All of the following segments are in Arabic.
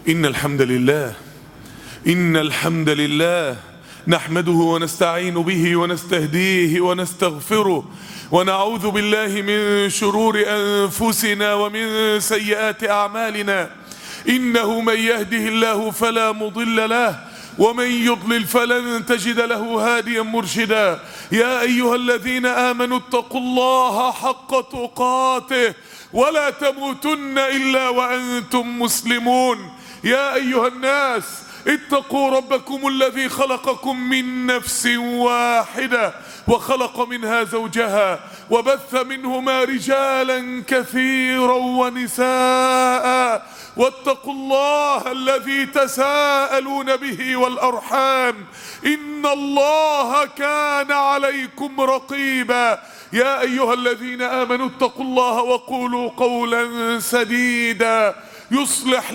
إن الحمد لله نحمده ونستعين به ونستهديه ونستغفره ونعوذ بالله من شرور أنفسنا ومن سيئات أعمالنا. إنه من يهده الله فلا مضل له ومن يضلل فلن تجد له هاديا مرشدا. يا أيها الذين آمنوا اتقوا الله حق تقاته ولا تموتن إلا وأنتم مسلمون. يا أيها الناس اتقوا ربكم الذي خلقكم من نفس واحدة وخلق منها زوجها وبث منهما رجالا كثيرا ونساء واتقوا الله الذي تساءلون به والأرحام إن الله كان عليكم رقيبا. يا أيها الذين آمنوا اتقوا الله وقولوا قولا سديدا يصلح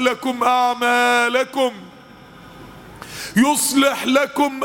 لكم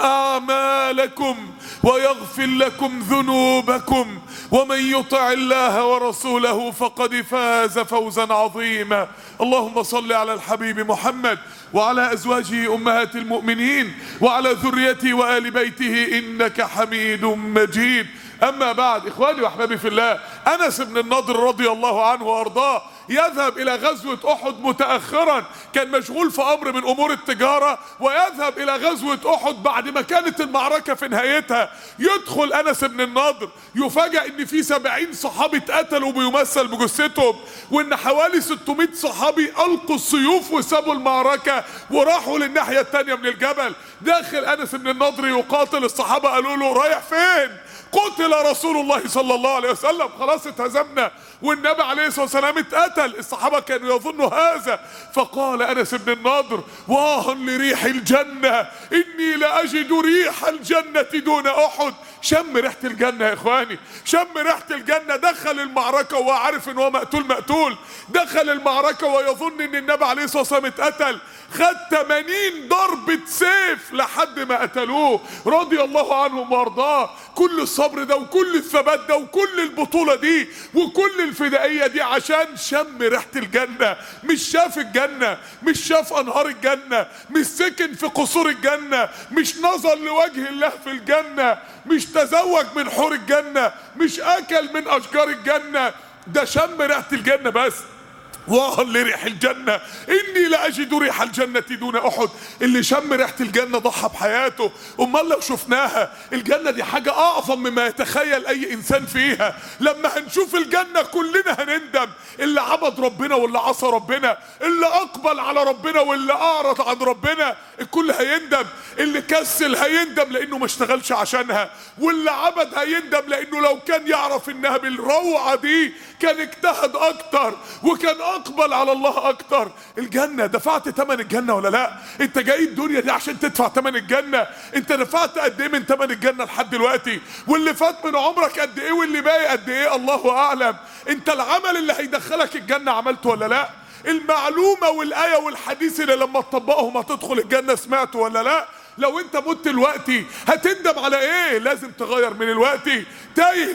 أعمالكم ويغفر لكم ذنوبكم ومن يطع الله ورسوله فقد فاز فوزا عظيما. اللهم صل على الحبيب محمد وعلى أزواجه أمهات المؤمنين وعلى ذريته وآل بيته إنك حميد مجيد. أما بعد، إخواني وأحبابي في الله، أنس بن النضر رضي الله عنه وأرضاه يذهب إلى غزوة أحد متأخرا، كان مشغول في أمر من أمور التجارة، ويذهب إلى غزوة أحد بعد ما كانت المعركة في نهايتها. يدخل أنس بن النضر يفاجأ إن في 70 صحابي اتقتلوا بيمثل بجثتهم، وإن حوالي 600 صحابي ألقوا السيوف وسابوا المعركة وراحوا للناحية التانية من الجبل. داخل أنس بن النضر يقاتل، الصحابة قالوا له رايح فين؟ قتل رسول الله صلى الله عليه وسلم، خلاص اتهزمنا والنبي عليه الصلاة والسلام اتقتل. الصحابة كانوا يظنوا هذا، فقال أنس بن النضر واها لريح الجنة إني لأجد ريح الجنة دون أحد. شم ريحة الجنة يا إخواني، شم ريحة الجنة. دخل المعركة وهو عارف إن هو مقتول، دخل المعركة ويظن إن النبي عليه الصلاة والسلام اتقتل. خد 80 ضربة سيف لحد ما قتلوه رضي الله عنهم وارضاه. كل الصبر ده وكل الثبات ده وكل البطولة دي وكل الفدائية دي عشان شم ريحة الجنة. مش شاف الجنة، مش شاف أنهار الجنة، مش سكن في قصور الجنة، مش نظر لوجه الله في الجنة، مش تزوج من حور الجنة، مش أكل من أشجار الجنة، ده شم ريحة الجنة بس. واها لريح الجنة إني لأجد ريح الجنة دون أحد. اللي شم ريحة الجنة ضحى بحياته. أمال لو شفناها، الجنة دي حاجة أعظم مما يتخيل أي إنسان فيها. لما هنشوف الجنة كلنا هنندم، اللي عبد ربنا واللي عصى ربنا، اللي أقبل على ربنا واللي أعرض عن ربنا، الكل هيندم. اللي كسل هيندم لأنه ما اشتغلش عشانها، واللي عبد هيندم لأنه لو كان يعرف إنها بالروعة دي كان اجتهد أكتر وكان اقبل على الله اكتر. الجنة، دفعت ثمن الجنة ولا لا؟ انت جاي الدنيا دي عشان تدفع ثمن الجنة. انت دفعت قد ايه من ثمن الجنة لحد دلوقتي؟ واللي فات من عمرك قد ايه واللي باقي قد ايه؟ الله اعلم. انت العمل اللي هيدخلك الجنة عملته ولا لا؟ المعلومة والآية والحديث اللي لما تطبقهم هتدخل الجنة سمعته ولا لا؟ لو انت مت دلوقتي هتندم على ايه؟ لازم تغير من الوقت. تايه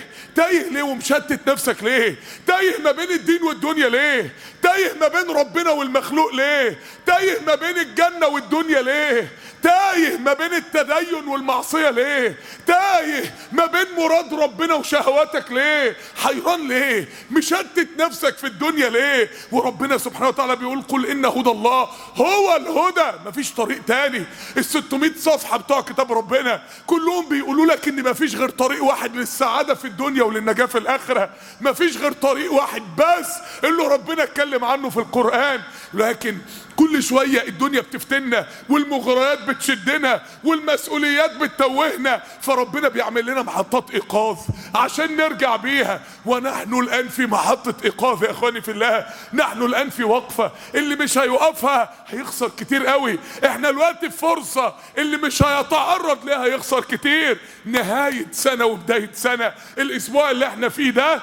ليه ومشتت نفسك ليه؟ تايه ما بين الدين والدنيا ليه؟ تايه ما بين ربنا والمخلوق ليه؟ تايه ما بين الجنة والدنيا ليه؟ تايه ما بين التدين والمعصية ليه؟ تايه ما بين مراد ربنا وشهواتك ليه؟ حيران ليه؟ مشتت نفسك في الدنيا ليه؟ وربنا سبحانه وتعالى بيقول قل إن هدى الله هو الهدى، مفيش طريق تاني. 600 صفحة بتوع كتاب ربنا كلهم بيقولوا لك إن مفيش غير طريق واحد للسعادة في الدنيا وللنجاة في الآخرة. مفيش غير طريق واحد بس اللي ربنا اتكلم عنه في القرآن. لكن كل شوية الدنيا بتفتنا والمغريات بتشدنا والمسؤوليات بتتوهنا، فربنا بيعمل لنا محطات إيقاظ عشان نرجع بيها. ونحن الآن في محطة إيقاظ يا إخواني في الله. نحن الآن في وقفة، اللي مش هيوقفها هيخسر كتير قوي. احنا دلوقتي في فرصة، اللي مش هيتعرض لها هيخسر كتير. نهاية سنة وبداية سنة. الأسبوع اللي احنا فيه ده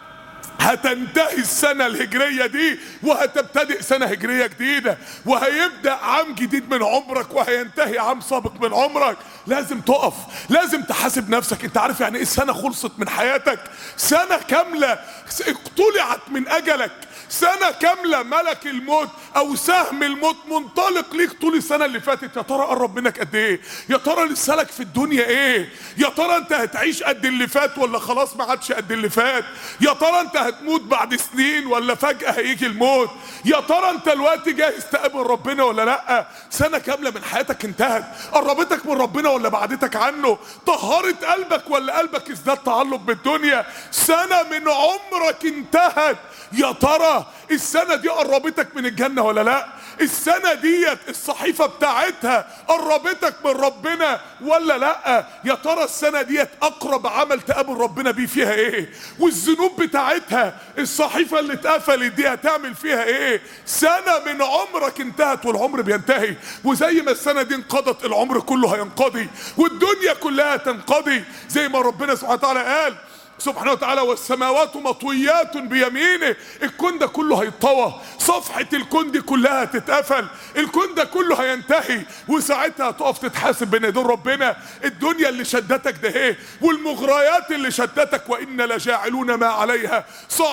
هتنتهي السنة الهجرية دي وهتبتدئ سنة هجرية جديدة، وهيبدأ عام جديد من عمرك وهينتهي عام سابق من عمرك. لازم تقف، لازم تحاسب نفسك. انت عارف يعني ايه السنة خلصت من حياتك؟ سنة كاملة اقتلعت من اجلك، سنة كاملة ملك الموت او سهم الموت منطلق ليك طول السنة اللي فاتت، يا ترى قرب منك قد ايه؟ يا ترى لسه لك في الدنيا ايه؟ يا ترى انت هتعيش قد اللي فات ولا خلاص ما عادش قد اللي فات؟ يا ترى انت هتموت بعد سنين ولا فجأة هيجي الموت؟ يا ترى انت دلوقتي جاهز تقابل ربنا ولا لا؟ سنة كاملة من حياتك انتهت، قربتك من ربنا ولا بعدتك عنه؟ طهرت قلبك ولا قلبك ازداد تعلق بالدنيا؟ سنة من عمرك انتهت، يا ترى السنة دي قربتك من الجنة ولا لا؟ السنة ديت الصحيفة بتاعتها قربتك من ربنا ولا لا؟ يا ترى السنة ديت اقرب عمل تقابل ربنا بيه فيها ايه؟ والذنوب بتاعتها الصحيفة اللي اتقفلت دي هتعمل فيها ايه؟ سنة من عمرك انتهت، والعمر بينتهي، وزي ما السنة دي انقضت العمر كله هينقضي، والدنيا كلها تنقضي، زي ما ربنا سبحانه وتعالى قال سبحانه وتعالى: والسماوات مطويات بيمينه. الكون ده كله هيتطوى، صفحة الكون دي كلها هتتقفل، الكون ده كله هينتهي، وساعتها هتقف تتحاسب بين ايدين ربنا. الدنيا اللي شدتك ده ايه؟ والمغريات اللي شدتك، وإنا لجاعلون ما عليها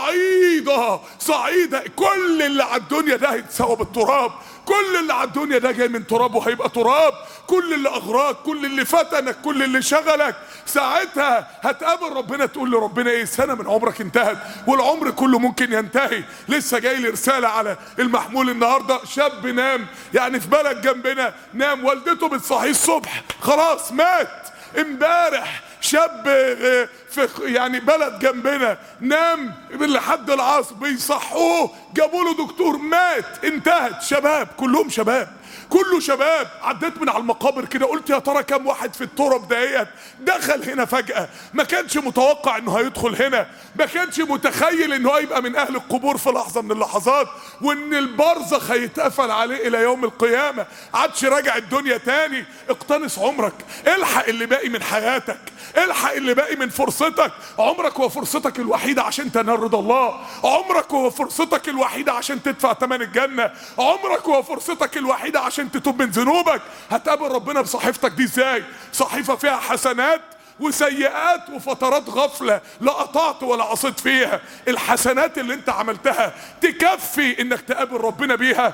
صعيدا صعيدا. كل اللي على الدنيا ده هيتساوى بالتراب، كل اللي على الدنيا ده جاي من تراب وهيبقى تراب. كل اللي اغراك، كل اللي فتنك، كل اللي شغلك، ساعتها هتقابل ربنا تقول لربنا ايه؟ سنة من عمرك انتهت، والعمر كله ممكن ينتهي. لسه جاي لي رسالة على المحمول النهاردة، شاب نام يعني في بلد جنبنا، نام والدته بتصحيه الصبح خلاص مات. امبارح شاب في يعني بلد جنبنا نام لحد العصر بيصحوه، جابوا له دكتور، مات. انتهت. شباب كلهم شباب، كله شباب. عديت من على المقابر كده قلت يا ترى كم واحد في التراب ديت دخل هنا فجأة، ما كانش متوقع انه هيدخل هنا، ما كانش متخيل انه هيبقى من اهل القبور في لحظة من اللحظات، وان البرزخ هيتقفل عليه الى يوم القيامة، عادش راجع الدنيا تاني. اقتنص عمرك، الحق اللي باقي من حياتك، الحق اللي باقي من فرصتك. عمرك هو فرصتك الوحيدة عشان تنال رضا الله، عمرك هو فرصتك الوحيدة عشان تدفع ثمن الجنة، عمرك هو فرصتك الوحيدة عشان تتوب من ذنوبك. هتقابل ربنا بصحيفتك دي ازاي؟ صحيفة فيها حسنات وسيئات وفترات غفلة لا قطعت ولا عصيت فيها. الحسنات اللي انت عملتها تكفي انك تقابل ربنا بيها،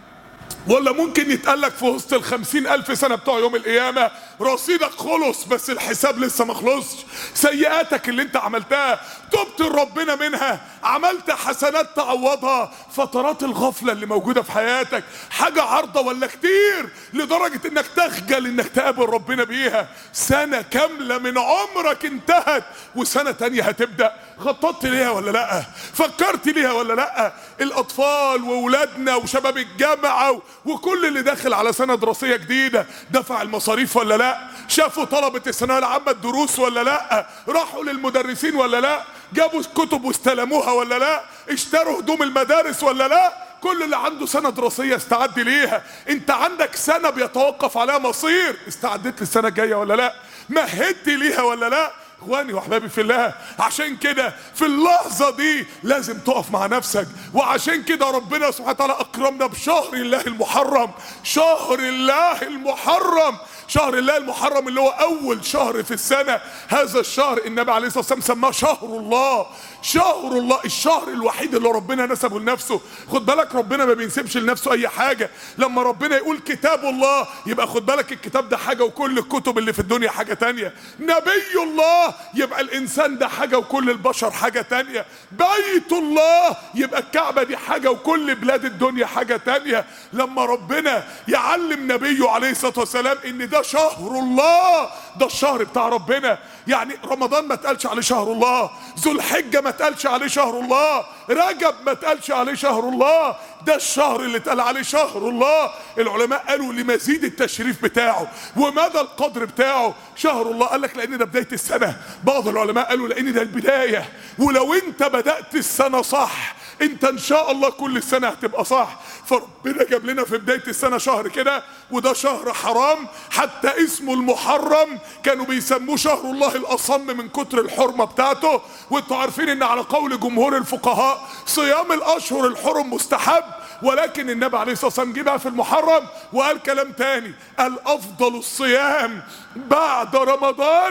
ولا ممكن يتقالك في وسط 50,000 سنة بتوع يوم القيامة رصيدك خلص بس الحساب لسه ما خلصش؟ سيئاتك اللي انت عملتها تبت لربنا منها، عملت حسنات تعوضها. فترات الغفلة اللي موجودة في حياتك حاجة عارضة ولا كتير لدرجة انك تخجل انك تقابل ربنا بيها. سنة كاملة من عمرك انتهت وسنة تانية هتبدأ. خططت ليها ولا لا؟ فكرت ليها ولا لا؟ الاطفال واولادنا وشباب الجامعة وكل اللي داخل على سنة دراسية جديدة دفع المصاريف ولا لا؟ شافوا طلبة الثانوية العامة الدروس ولا لا؟ راحوا للمدرسين ولا لا؟ جابوا الكتب واستلموها ولا لا؟ اشتروا هدوم المدارس ولا لا؟ كل اللي عنده سنة دراسية استعد ليها. انت عندك سنة بيتوقف عليها مصير، استعدت للسنة الجاية ولا لا؟ مهدت ليها ولا لا؟ اخواني واحبابي في الله، عشان كده في اللحظة دي لازم تقف مع نفسك. وعشان كده ربنا سبحانه وتعالى اكرمنا بشهر الله المحرم. شهر الله المحرم، شهر الله المحرم اللي هو اول شهر في السنة. هذا الشهر النبي عليه الصلاة والسلام سماه شهر الله، شهر الله، الشهر الوحيد اللي ربنا نسبه لنفسه. خد بالك ربنا ما بينسبش لنفسه اي حاجة. لما ربنا يقول كتاب الله يبقى خد بالك الكتاب ده حاجة وكل الكتب اللي في الدنيا حاجة تانية. نبي الله يبقى الانسان ده حاجة وكل البشر حاجة تانية. بيت الله يبقى الكعبة دي حاجة وكل بلاد الدنيا حاجة تانية. لما ربنا يعلم نبيه عليه الصلاة والسلام ان ده شهر الله، ده الشهر بتاع ربنا. يعني رمضان ما تقالش عليه شهر الله، ذو الحجة ما تقالش عليه شهر الله، رجب ما تقالش عليه شهر الله، ده الشهر اللي اتقال عليه شهر الله. العلماء قالوا لمزيد التشريف بتاعه ومدى القدر بتاعه شهر الله. قال لك لان ده بداية السنة. بعض العلماء قالوا لان ده البداية، ولو انت بدأت السنة صح انت ان شاء الله كل السنة هتبقى صح. فربنا جاب لنا في بداية السنة شهر كده، وده شهر حرام حتى اسمه المحرم كانوا بيسموه شهر الله الأصم من كتر الحرمة بتاعته. وانتوا عارفين ان على قول جمهور الفقهاء صيام الاشهر الحرم مستحب، ولكن النبي عليه الصلاة والسلام جه بقى في المحرم وقال كلام تاني، قال افضل الصيام بعد رمضان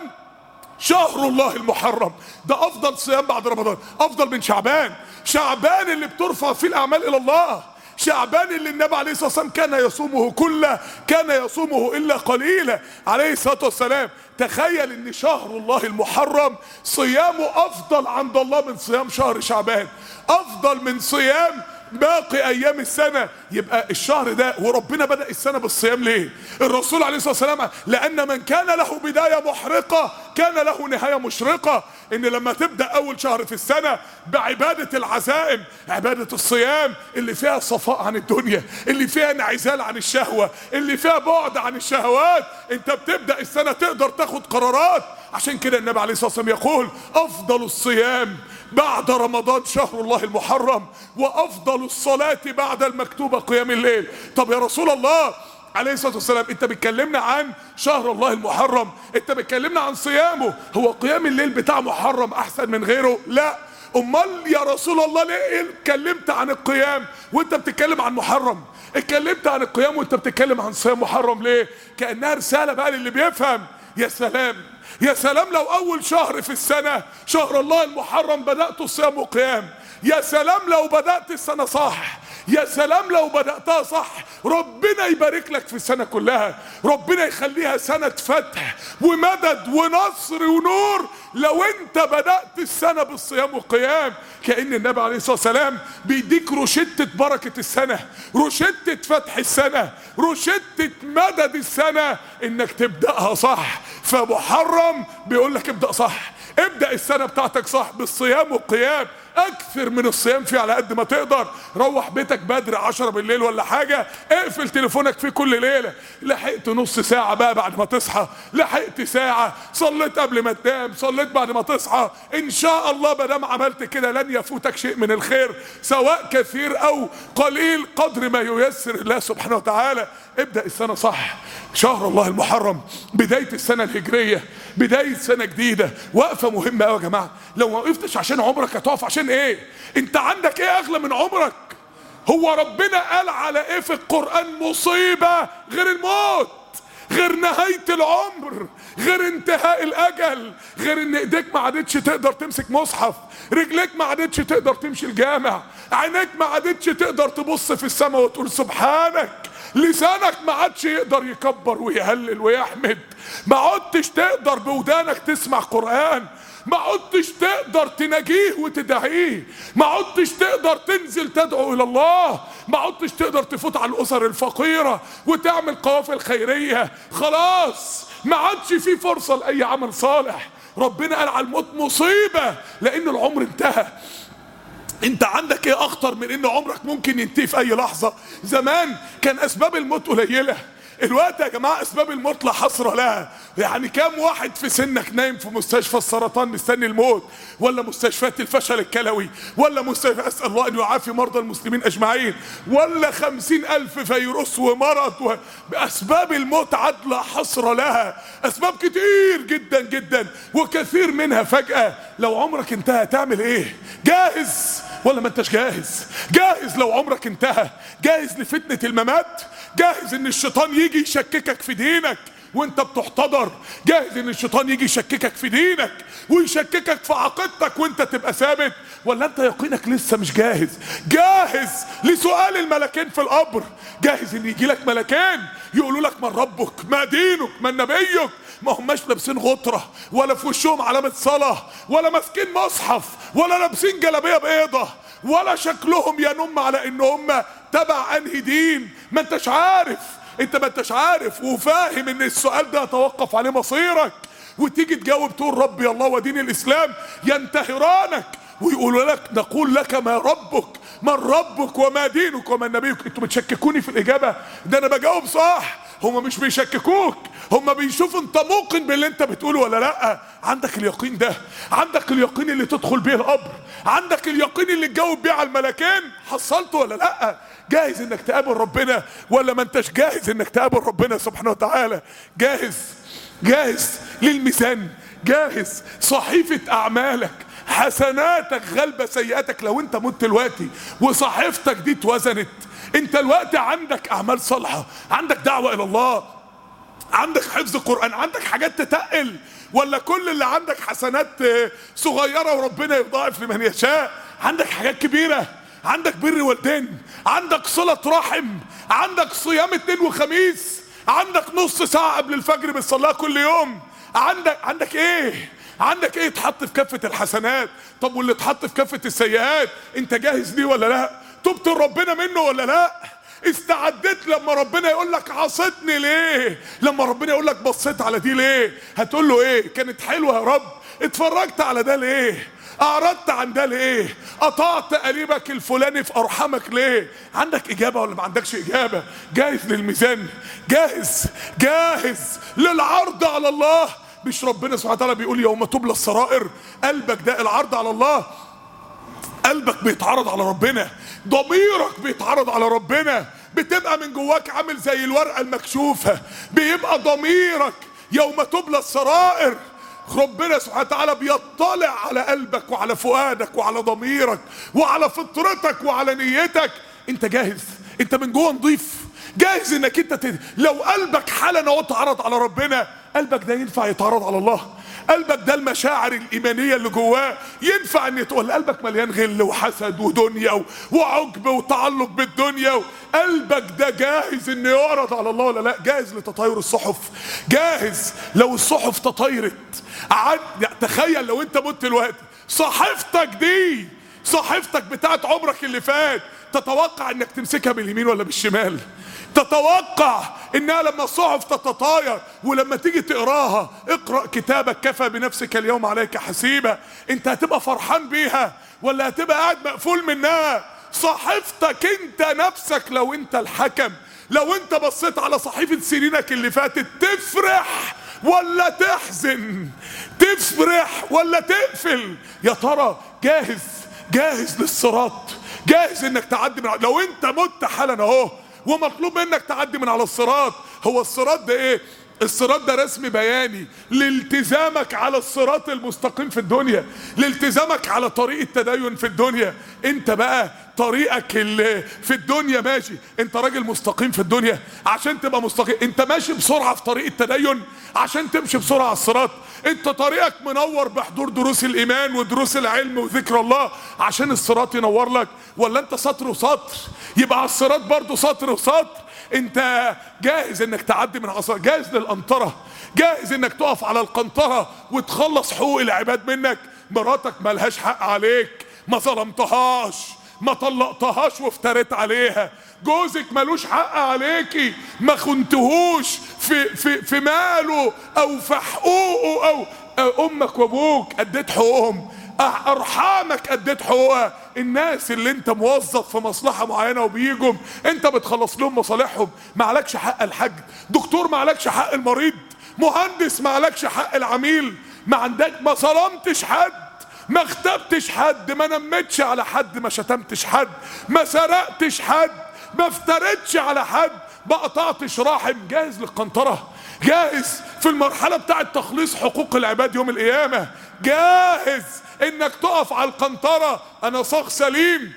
شهر الله المحرم. ده افضل صيام بعد رمضان، افضل من شعبان. شعبان اللي بترفع فيه الاعمال الى الله، شعبان اللي النبي عليه الصلاة والسلام كان يصومه كله كان يصومه إلا قليلا عليه الصلاة والسلام. تخيل ان شهر الله المحرم صيامه افضل عند الله من صيام شهر شعبان، افضل من صيام باقي ايام السنة. يبقى الشهر ده، وربنا بدأ السنة بالصيام ليه؟ الرسول عليه الصلاة والسلام لان من كان له بداية محرقة كان له نهاية مشرقة. ان لما تبدأ اول شهر في السنة بعبادة العزائم، عبادة الصيام اللي فيها صفاء عن الدنيا، اللي فيها انعزال عن الشهوة، اللي فيها بعد عن الشهوات، انت بتبدأ السنة تقدر تاخد قرارات. عشان كده النبي عليه الصلاة والسلام يقول افضل الصيام بعد رمضان شهر الله المحرم، وافضل الصلاة بعد المكتوبة قيام الليل. طب يا رسول الله عليه الصلاة والسلام، انت بتكلمنا عن شهر الله المحرم، انت بتكلمنا عن صيامه، هو قيام الليل بتاع محرم احسن من غيره؟ لا. امال يا رسول الله ليه اتكلمت عن القيام وانت بتتكلم عن محرم؟ اتكلمت عن القيام وانت بتتكلم عن صيام محرم ليه؟ كأنها رسالة بقى للي بيفهم. يا سلام يا سلام لو اول شهر في السنة شهر الله المحرم بدأت الصيام وقيام، يا سلام لو بدأت السنة صح، يا سلام لو بدأتها صح، ربنا يبارك لك في السنة كلها، ربنا يخليها سنة فتح ومدد ونصر ونور لو انت بدأت السنة بالصيام والقيام. كأن النبي عليه الصلاة والسلام بيديك روشتة بركة السنة، روشتة فتح السنة، روشتة مدد السنة، انك تبدأها صح. فمحرم بيقول لك ابدأ صح، ابدأ السنة بتاعتك صح بالصيام والقيام، اكثر من الصيام فيه على قد ما تقدر. روح بيتك بدري 10 بالليل ولا حاجة، اقفل تليفونك فيه كل ليلة. لحقت نص ساعة بقى بعد ما تصحى، لحقت ساعة، صليت قبل ما تنام، صليت بعد ما تصحى، ان شاء الله مادام عملت كده لن يفوتك شيء من الخير سواء كثير او قليل قدر ما ييسر الله سبحانه وتعالى. ابدأ السنة صح. شهر الله المحرم بداية السنة الهجرية، بداية سنة جديدة، وقفة مهمة قوي يا جماعة. لو ما وقفتش عشان عمرك هتقف عشان ايه؟ انت عندك ايه اغلى من عمرك؟ هو ربنا قال على ايه في القرآن مصيبة غير الموت، غير نهاية العمر، غير انتهاء الاجل، غير ان ايديك ما عادتش تقدر تمسك مصحف، رجليك ما عادتش تقدر تمشي الجامع، عينيك ما عادتش تقدر تبص في السماء وتقول سبحانك، لسانك ما عادش يقدر يكبر ويهلل ويحمد، ما عدتش تقدر بودانك تسمع قرآن، ما عدتش تقدر تناجيه وتدعيه، ما عدتش تقدر تنزل تدعو الى الله، ما عدتش تقدر تفوت على الاسر الفقيرة وتعمل قوافل خيرية. خلاص ما عادش في فرصة لاي عمل صالح. ربنا قال على الموت مصيبة لان العمر انتهى. انت عندك ايه اخطر من ان عمرك ممكن ينتهي في اي لحظة؟ زمان كان اسباب الموت قليلة، الوقت يا جماعة اسباب الموت لا حصر لها. يعني كام واحد في سنك نايم في مستشفى السرطان مستني الموت، ولا مستشفيات الفشل الكلوي، ولا مستشفى اسأل الله ان يعافي مرضى المسلمين اجمعين، ولا 50,000 فيروس ومرض اسباب الموت عد لا حصر لها، اسباب كتير جدا جدا وكثير منها فجأة. لو عمرك انتهى تعمل ايه؟ جاهز ولا ما انتش جاهز؟ جاهز لو عمرك انتهى؟ جاهز لفتنة الممات؟ جاهز ان الشيطان يجي يشككك في دينك وانت بتحتضر؟ جاهز ان الشيطان يجي يشككك في دينك ويشككك في عقيدتك وانت تبقى ثابت؟ ولا انت يقينك لسه مش جاهز؟ جاهز لسؤال الملكين في القبر؟ جاهز ان يجي لك ملكين يقولوا لك من ربك، ما دينك، من نبيك؟ ما هماش لابسين غطرة ولا في وشهم علامة صلاة ولا ماسكين مصحف ولا لابسين جلابية بيضة ولا شكلهم ينم على ان هم تبع انهي دين. ما انتش عارف، انت ما انتش عارف وفاهم ان السؤال ده يتوقف عليه مصيرك، وتيجي تجاوب تقول ربي الله ودين الاسلام، ينتهرانك ويقولوا لك نقول لك ما ربك، من ربك وما دينك وما نبيك. انتوا بتشككوني في الاجابة؟ ده انا بجاوب صح. هم مش بيشككوك، هم بيشوفوا انت موقن باللي انت بتقوله ولا لا. عندك اليقين ده؟ عندك اليقين اللي تدخل بيه القبر؟ عندك اليقين اللي تجاوب بيه على الملكين؟ حصلته ولا لا؟ جاهز انك تقابل ربنا ولا ما انتش جاهز انك تقابل ربنا سبحانه وتعالى؟ جاهز؟ جاهز للميزان؟ جاهز صحيفة اعمالك حسناتك غالبة سيئاتك؟ لو انت مت دلوقتي وصحيفتك دي اتوزنت، انت دلوقتي عندك اعمال صالحة، عندك دعوة الى الله، عندك حفظ قرآن، عندك حاجات تتقل، ولا كل اللي عندك حسنات صغيرة وربنا يضاعف لمن يشاء؟ عندك حاجات كبيرة، عندك بر والدين، عندك صلة رحم، عندك صيام اثنين وخميس، عندك نص ساعة قبل الفجر بتصليها كل يوم، عندك ايه؟ عندك ايه اتحط في كفة الحسنات؟ طب واللي اتحط في كفة السيئات انت جاهز ليه ولا لا؟ تبت ربنا منه ولا لا؟ استعدت لما ربنا يقول لك عصيتني ليه؟ لما ربنا يقول لك بصيت على دي ليه؟ هتقول له ايه؟ كانت حلوه يا رب. اتفرجت على ده ليه؟ اعرضت عن ده ليه؟ قطعت قريبك الفلاني في ارحامك ليه؟ عندك اجابه ولا ما عندكش اجابه؟ جاهز للميزان؟ جاهز للعرض على الله؟ مش ربنا سبحانه وتعالى بيقول يوم تبلى السرائر؟ قلبك ده العرض على الله، قلبك بيتعرض على ربنا، ضميرك بيتعرض على ربنا، بتبقى من جواك عامل زي الورقة المكشوفة، بيبقى ضميرك يوم تبلى السرائر. ربنا سبحانه وتعالى بيطلع على قلبك وعلى فؤادك وعلى ضميرك وعلى فطرتك وعلى نيتك. انت جاهز؟ انت من جوه نضيف؟ جاهز انك انت لو قلبك حالا اهو اتعرض على ربنا، قلبك ده ينفع يتعرض على الله؟ قلبك ده المشاعر الإيمانية اللي جواه ينفع ان ولا قلبك مليان غل وحسد ودنيا وعجب وتعلق بالدنيا؟ قلبك ده جاهز انه يعرض على الله ولا لا؟ جاهز لتطاير الصحف؟ جاهز لو الصحف تطايرت؟ تخيل لو انت مت دلوقتي، صحيفتك دي، صحيفتك بتاعت عمرك اللي فات، تتوقع انك تمسكها باليمين ولا بالشمال؟ تتوقع انها لما الصحف تتطاير ولما تيجي تقراها، اقرأ كتابك كفى بنفسك اليوم عليك حسيبة، انت هتبقى فرحان بيها ولا هتبقى قاعد مقفول منها؟ صحيفتك انت نفسك لو انت الحكم، لو انت بصيت على صحيفة سنينك اللي فاتت، تفرح ولا تحزن؟ تفرح ولا تقفل؟ يا ترى جاهز للصراط؟ جاهز انك تعدي لو انت مت حالا اهو ومطلوب منك تعدي من على الصراط. هو الصراط ده ايه؟ الصراط ده رسم بياني لالتزامك على الصراط المستقيم في الدنيا، لالتزامك على طريق التدين في الدنيا. انت بقى طريقك اللي في الدنيا ماشي، انت راجل مستقيم في الدنيا عشان تبقى مستقيم، انت ماشي بسرعة في طريق التدين عشان تمشي بسرعة على الصراط، انت طريقك منور بحضور دروس الايمان ودروس العلم وذكر الله عشان الصراط ينور لك، ولا انت سطر وسطر يبقى على الصراط برضه سطر وسطر؟ انت جاهز انك تعدي من عصا؟ جاهز للقنطرة؟ جاهز انك تقف على القنطرة وتخلص حقوق العباد منك؟ مراتك ملهاش حق عليك، ما ظلمتهاش، ما طلقتهاش وافتريت عليها، جوزك ملوش حق عليكي، ما خنتهوش في ماله او في حقوقه، او امك وابوك اديت حقوقهم، ارحامك اديت حقوقها، الناس اللي انت موظف في مصلحه معينه وبيجوا انت بتخلص لهم مصالحهم، ما عليكش حق الحج، دكتور ما عليكش حق المريض، مهندس ما عليكش حق العميل، ما عندك، ما ظلمتش حد، ما اغتبتش حد، ما نمتش على حد، ما شتمتش حد، ما سرقتش حد، ما افترتش على حد، ما قطعتش رحم. جاهز للقنطرة؟ جاهز في المرحلة بتاعة تخليص حقوق العباد يوم القيامة؟ جاهز انك تقف على القنطرة؟ انا صاغ سليم،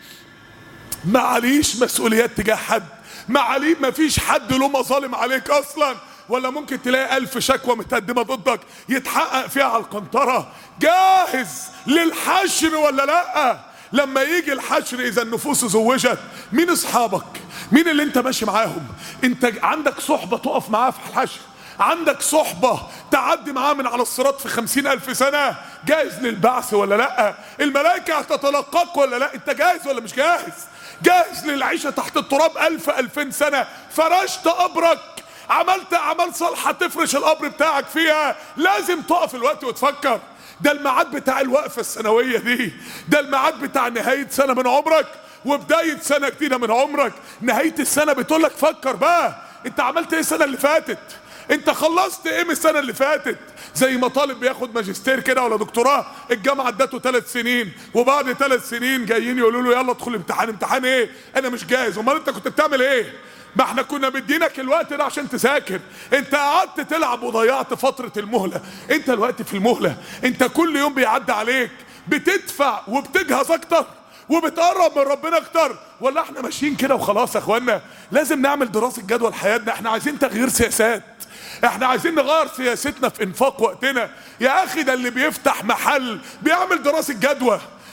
ما عليش مسؤوليات تجاه حد، ما فيش حد له مظالم عليك اصلا، ولا ممكن تلاقي 1000 شكوى متقدمة ضدك يتحقق فيها على القنطرة؟ جاهز للحشر ولا لا؟ لما يجي الحشر اذا النفوس زوجت، مين اصحابك؟ مين اللي انت ماشي معاهم؟ انت عندك صحبة تقف معاه في الحشر؟ عندك صحبة تعدي معاه من على الصراط في 50,000 سنة؟ جاهز للبعث ولا لا؟ الملائكة هتتلقاك ولا لا؟ انت جاهز ولا مش جاهز؟ جاهز للعيشة تحت التراب 1000-2000 سنة؟ فرشت قبرك، عملت اعمال صالحة تفرش القبر بتاعك فيها، لازم تقف الوقت وتفكر. ده الميعاد بتاع الوقفة السنوية دي، ده الميعاد بتاع نهاية سنة من عمرك وبداية سنة جديدة من عمرك. نهاية السنة بتقولك فكر بقى، انت عملت ايه السنة اللي فاتت؟ انت خلصت ايه من السنة اللي فاتت؟ زي ما طالب بياخد ماجستير كده ولا دكتوراه، الجامعة ادته 3 سنين، وبعد 3 سنين جايين يقولوا له يلا ادخل امتحان. امتحان ايه؟ انا مش جاهز. امال انت كنت بتعمل ايه؟ ما احنا كنا مدينك الوقت ده عشان تذاكر، انت قعدت تلعب وضيعت فترة المهلة. انت الوقت في المهلة، انت كل يوم بيعدي عليك بتدفع وبتجهز اكتر وبتقرب من ربنا اكتر، ولا احنا ماشيين كده وخلاص؟ يا اخوانا لازم نعمل دراسة جدوى لحياتنا. احنا عايزين تغيير سياسات، احنا عايزين نغير سياستنا في انفاق وقتنا. يا اخي ده اللي بيفتح محل بيعمل دراسة جدوى،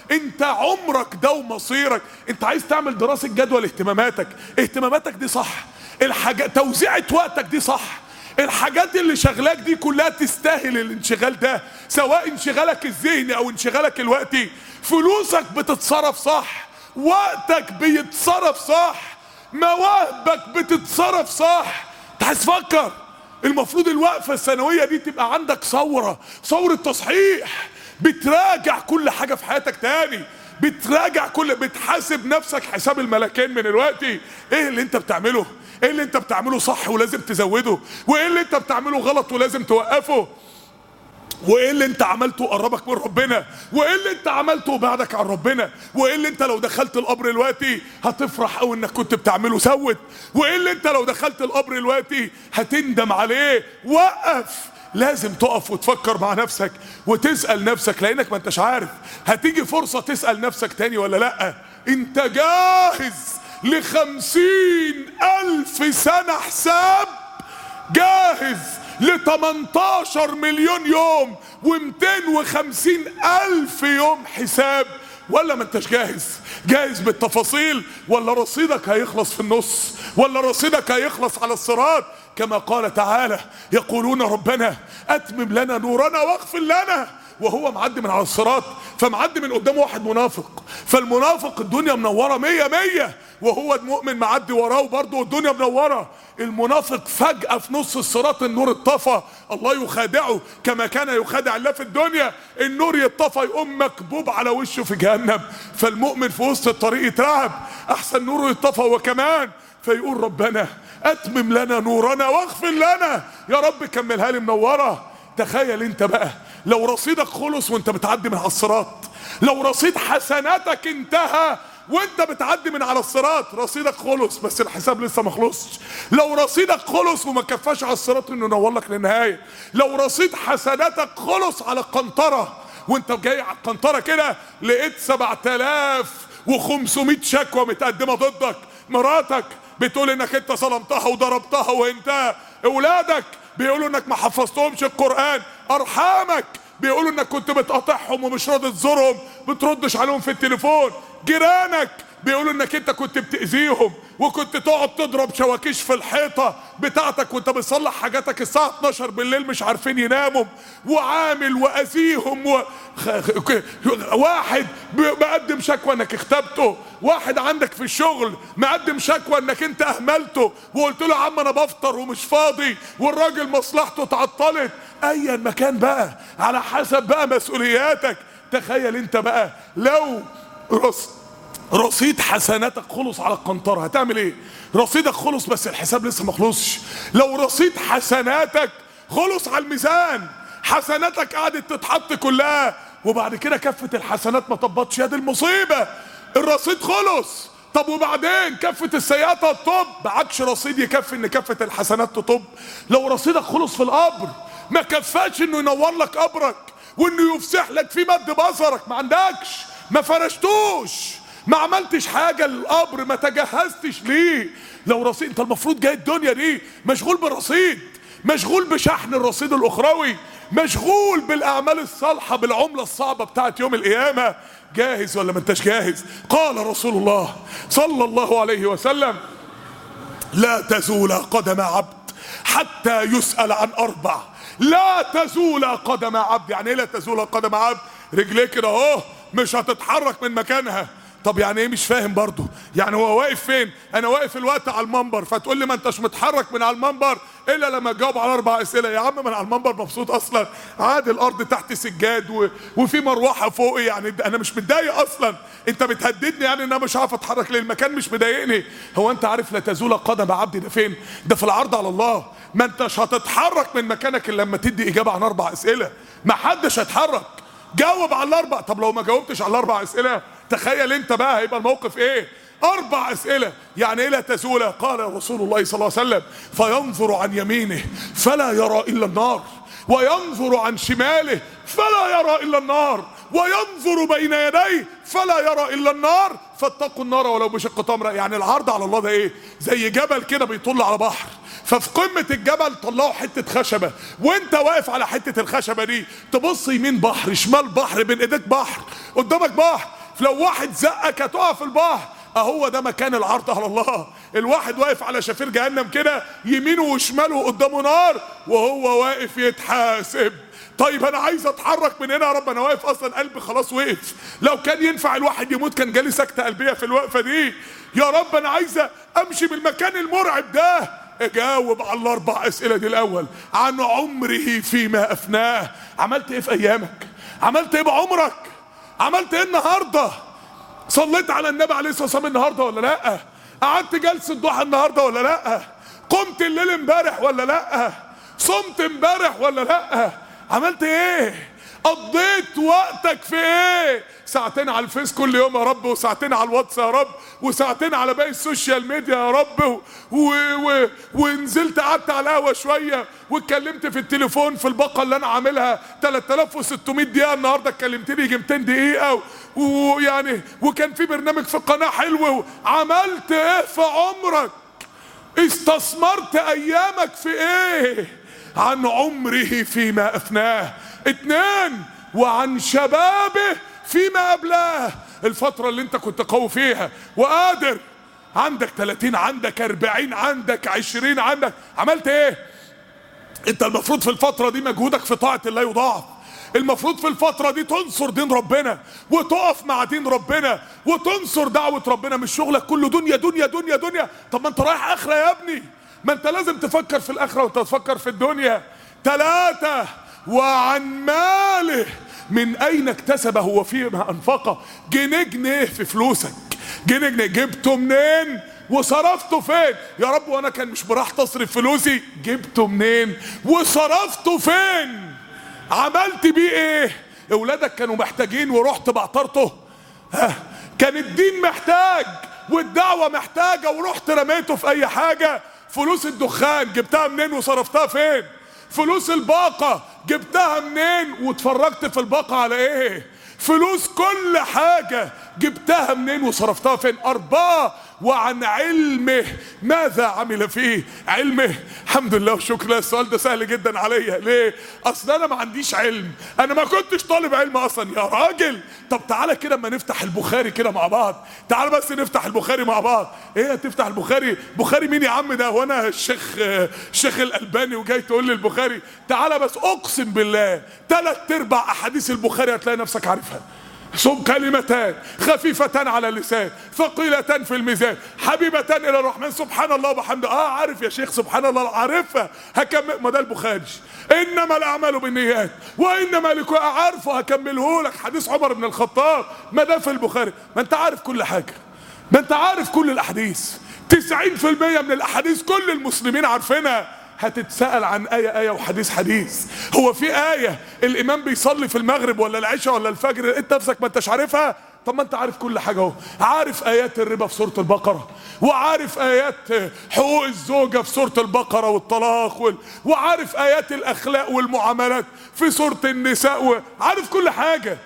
انت عمرك ده ومصيرك. انت عايز تعمل دراسة جدوى لاهتماماتك، اهتماماتك دي صح، توزيعة وقتك دي صح، الحاجات اللي شغلاك دي كلها تستاهل الانشغال ده، سواء انشغالك الذهني او انشغالك الوقتي. فلوسك بتتصرف صح، وقتك بيتصرف صح، مواهبك بتتصرف صح. انت عايز تفكر، المفروض الوقفة السنوية دي تبقى عندك ثورة تصحيح، بتراجع كل حاجة في حياتك تاني، بتحاسب نفسك حساب الملكين من الوقت. ايه اللي انت بتعمله؟ ايه اللي انت بتعمله صح ولازم تزوده؟ وايه اللي انت بتعمله غلط ولازم توقفه؟ وايه اللي انت عملته قربك من ربنا؟ وايه اللي انت عملته بعدك عن ربنا؟ وايه اللي انت لو دخلت القبر دلوقتي هتفرح قوي انك كنت بتعمله سوت؟ وايه اللي انت لو دخلت القبر دلوقتي هتندم عليه؟ وقف، لازم تقف وتفكر مع نفسك وتسأل نفسك، لانك ما انتش عارف هتيجي فرصة تسأل نفسك تاني ولا لا. انت جاهز ل50,000 سنة حساب؟ جاهز ل18 مليون يوم و250,000 يوم حساب؟ ولا ما انتش جاهز؟ جاهز بالتفاصيل ولا رصيدك هيخلص في النص؟ ولا رصيدك هيخلص على الصراط؟ كما قال تعالى: يقولون ربنا اتمم لنا نورنا واغفر لنا. وهو معدي من على الصراط، فمعدي من قدامه واحد منافق، فالمنافق الدنيا منوره 100 وهو المؤمن معدي وراه برضه الدنيا منوره. المنافق فجأة في نص الصراط النور اتطفى، الله يخادعه كما كان يخادع الله في الدنيا، النور يتطفى يقوم مكبوب على وشه في جهنم. فالمؤمن في وسط الطريق يترعب، احسن نوره يتطفى هو كمان، فيقول: ربنا اتمم لنا نورنا واغفر لنا، يا رب كملها لي منوره. تخيل انت بقى لو رصيدك خلص وانت بتعدي من على الصراط، لو رصيد حسناتك انتهى وانت بتعدي من على الصراط، رصيدك خلص بس الحساب لسه ما خلصش. لو رصيدك خلص وما كفاش على الصراط انه ينور لك للنهايه، لو رصيد حسناتك خلص على القنطره وانت جاي على القنطره كده لقيت 7,500 شكوى متقدمه ضدك، مراتك بتقول انك انت ظلمتها وضربتها وانت، اولادك بيقولوا انك ما حفظتهمش القرآن، ارحامك بيقولوا انك كنت بتقاطعهم ومش راضي تزورهم، بتردش عليهم في التليفون، جيرانك بيقولوا انك انت كنت بتأذيهم وكنت تقعد تضرب شواكيش في الحيطة بتاعتك وانت بتصلح حاجاتك الساعة 12 بالليل مش عارفين يناموا، وعامل وأذيهم واحد مقدم شكوى انك اختبته، واحد عندك في الشغل مقدم شكوى انك انت اهملته وقلت له: يا عم انا بفطر ومش فاضي، والراجل مصلحته اتعطلت. ايا مكان بقى على حسب بقى مسؤولياتك. تخيل انت بقى لو رصيد حسناتك خلص على القنطرة، هتعمل ايه؟ رصيدك خلص بس الحساب لسه ما خلصش. لو رصيد حسناتك خلص على الميزان، حسناتك قعدت تتحط كلها وبعد كده كفة الحسنات ما طبطش، يا دي المصيبة، الرصيد خلص. طب وبعدين كفة السيئات هتطب، معكش رصيد يكفي ان كفة الحسنات تطب. لو رصيدك خلص في القبر ما كفاش انه ينور لك قبرك وانه يفسح لك في مد بصرك، ما عندكش، ما فرشتوش، ما عملتش حاجة للقبر، ما تجهزتش ليه. لو رصيد، انت المفروض جاي الدنيا دي مشغول بالرصيد، مشغول بشحن الرصيد الاخروي، مشغول بالاعمال الصالحة بالعملة الصعبة بتاعت يوم القيامة. جاهز ولا ما انتش جاهز؟ قال رسول الله صلى الله عليه وسلم: لا تزول قدم عبد حتى يسأل عن 4. لا تزول قدم عبد، يعني ايه لا تزول قدم عبد؟ رجليه كده اهو مش هتتحرك من مكانها. طب يعني ايه؟ مش فاهم برضو. يعني هو واقف فين؟ انا واقف الوقت على المنبر، فتقول لي ما انتش متحرك من على المنبر الا لما تجاوب على 4 اسئله. يا عم من على المنبر مبسوط اصلا، عادي الارض تحت سجاد وفي مروحه فوقي، يعني انا مش متضايق اصلا. انت بتهددني يعني ان انا مش عارف اتحرك ليه؟ المكان مش مضايقني. هو انت عارف لا تزول قدم عبد ده فين؟ ده في العرض على الله. ما انتش هتتحرك من مكانك الا لما تدي اجابه عن 4 اسئله. ما حدش هيتحرك. جاوب على ال4. طب لو ما جاوبتش على ال4 اسئله تخيل انت بقى هيبقى الموقف ايه؟ 4 اسئله. يعني ايه لا تزول؟ قال رسول الله صلى الله عليه وسلم: فينظر عن يمينه فلا يرى الا النار، وينظر عن شماله فلا يرى الا النار، وينظر بين يديه فلا يرى الا النار، فاتقوا النار ولو بشق تمره. يعني العرض على الله ده ايه؟ زي جبل كده بيطل على بحر، ففي قمة الجبل طلعوا حتة خشبة، وانت واقف على حتة الخشبة دي تبص يمين بحر، شمال بحر، بين ايديك بحر، قدامك بحر. لو واحد زقك هتقع في البحر. اهو ده مكان العرض على الله. الواحد واقف على شفير جهنم كده، يمينه وشماله قدامه نار وهو واقف يتحاسب. طيب انا عايز اتحرك من هنا يا رب، انا واقف اصلا قلبي خلاص وقف، لو كان ينفع الواحد يموت كان جالي سكتة قلبية في الوقفة دي. يا رب انا عايز امشي بالمكان المرعب ده. اجاوب على الاربع اسئلة دي. الاول، عن عمره فيما افناه. عملت ايه في ايامك؟ عملت ايه بعمرك؟ عملت ايه النهارده؟ صليت على النبي عليه الصلاه والسلام النهارده ولا لا؟ قعدت جلسه ضحى النهارده ولا لا؟ قمت الليل امبارح ولا لا؟ صمت امبارح ولا لا؟ عملت ايه؟ قضيت وقتك في ايه؟ ساعتين على الفيس كل يوم يا رب، وساعتين على الواتس يا رب، وساعتين على باقي السوشيال ميديا يا رب، ونزلت قعدت على القهوه شويه، واتكلمت في التليفون في الباقه اللي انا عاملها 3600 دقيقه، النهارده اتكلمت لي يجي 200 دقيقه، ويعني وكان في برنامج في القناه حلو. عملت ايه في عمرك؟ استثمرت ايامك في ايه؟ عن عمره فيما افناه. 2، وعن شبابه فيما أبلاه. الفترة اللي انت كنت قوي فيها وقادر، عندك 30، عندك 40، عندك 20، عندك، عملت ايه؟ انت المفروض في الفترة دي مجهودك في طاعة الله يضاعف. المفروض في الفترة دي تنصر دين ربنا، وتقف مع دين ربنا، وتنصر دعوة ربنا. مش شغلك كله دنيا دنيا دنيا دنيا. طب ما انت رايح آخرة يا ابني، ما انت لازم تفكر في الآخرة وانت تفكر في الدنيا. 3، وعن ماله من اين اكتسبه وفيما انفقه. جنيه في فلوسك، جنيه جبته منين وصرفته فين؟ يا رب وانا كان مش براحتي اصرف فلوسي، جبته منين وصرفته فين؟ عملت بيه ايه؟ اولادك كانوا محتاجين ورحت بعترته؟ كان الدين محتاج والدعوة محتاجة ورحت رميته في اي حاجة؟ فلوس الدخان جبتها منين وصرفتها فين؟ فلوس الباقة جبتها منين واتفرجت في الباقة على ايه؟ فلوس كل حاجة جبتها منين وصرفتها فين؟ 4، وعن علمه ماذا عمل فيه. علمه، الحمد لله والشكر لله. السؤال ده سهل جدا عليا. ليه؟ اصل انا ما عنديش علم، انا ما كنتش طالب علم اصلا يا راجل. طب تعالى كده اما نفتح البخاري كده مع بعض، تعالى بس نفتح البخاري مع بعض. ايه هتفتح البخاري؟ بخاري مين يا عم ده؟ وانا الشيخ الالباني وجاي تقول لي البخاري؟ تعالى بس، اقسم بالله 3/4 احاديث البخاري هتلاقي نفسك عارفها. كلمتان خفيفتان على اللسان ثقيلتان في الميزان حبيبتان الى الرحمن سبحان الله وبحمده. عارف يا شيخ، سبحان الله عارفها. هكمل، ما ده البخاري. انما الاعمال بالنيات وانما لكل، عارفه هكمله لك. حديث عمر بن الخطاب، ما ده في البخاري. ما انت عارف كل حاجه، ما انت عارف كل الاحاديث. 90% من الاحاديث كل المسلمين عارفينها. هتتسأل عن آية وحديث حديث. هو في آية الإمام بيصلي في المغرب ولا العشاء ولا الفجر أنت نفسك ما أنتش عارفها؟ طب ما أنت عارف كل حاجة أهو. عارف آيات الربا في سورة البقرة، وعارف آيات حقوق الزوجة في سورة البقرة والطلاق، وعارف آيات الأخلاق والمعاملات في سورة النساء، وعارف كل حاجة.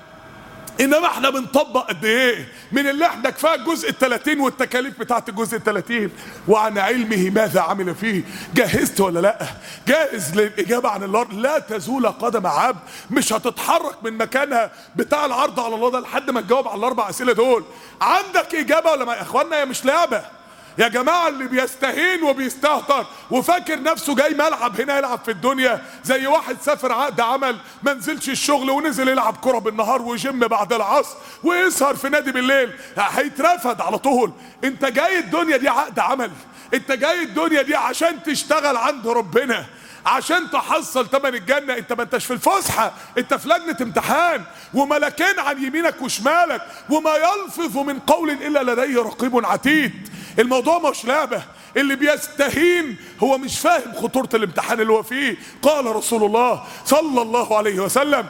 انما احنا بنطبق قد ايه من اللي احنا؟ كفايه الجزء 30 والتكاليف بتاعت الجزء 30. وعن علمه ماذا عمل فيه. جهزت ولا لا؟ جاهز للاجابه عن الارض. لا تزول قدم عبد، مش هتتحرك من مكانها بتاع العرض على الله ده لحد ما تجاوب على الاربع اسئله دول. عندك اجابه ولا ما يا اخوانا؟ يا مش لعبه يا جماعة. اللي بيستهين وبيستهتر وفاكر نفسه جاي ملعب هنا يلعب في الدنيا، زي واحد سافر عقد عمل ما نزلش الشغل ونزل يلعب كرة بالنهار وجيم بعد العصر ويسهر في نادي بالليل، هيترفد على طول. انت جاي الدنيا دي عقد عمل، انت جاي الدنيا دي عشان تشتغل عند ربنا، عشان تحصل تمن الجنة. انت ما انتش في الفسحة، انت في لجنة امتحان، وملكين عن يمينك وشمالك، وما يلفظ من قول الا لديه رقيب عتيد. الموضوع مش لعبة. اللي بيستهين هو مش فاهم خطورة الامتحان اللي هو فيه. قال رسول الله صلى الله عليه وسلم: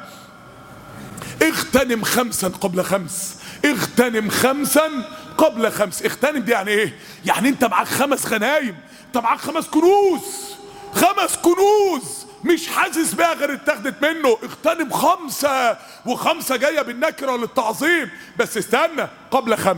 اغتنم 5 قبل 5، اغتنم 5 قبل 5. اغتنم دي يعني ايه؟ يعني انت معاك 5 غنايم، انت معاك 5 كنوز، 5 كنوز مش حاسس بيها غير اتاخدت منه. اغتنم 5، و5 جايه بالنكره للتعظيم. بس استنى، قبل 5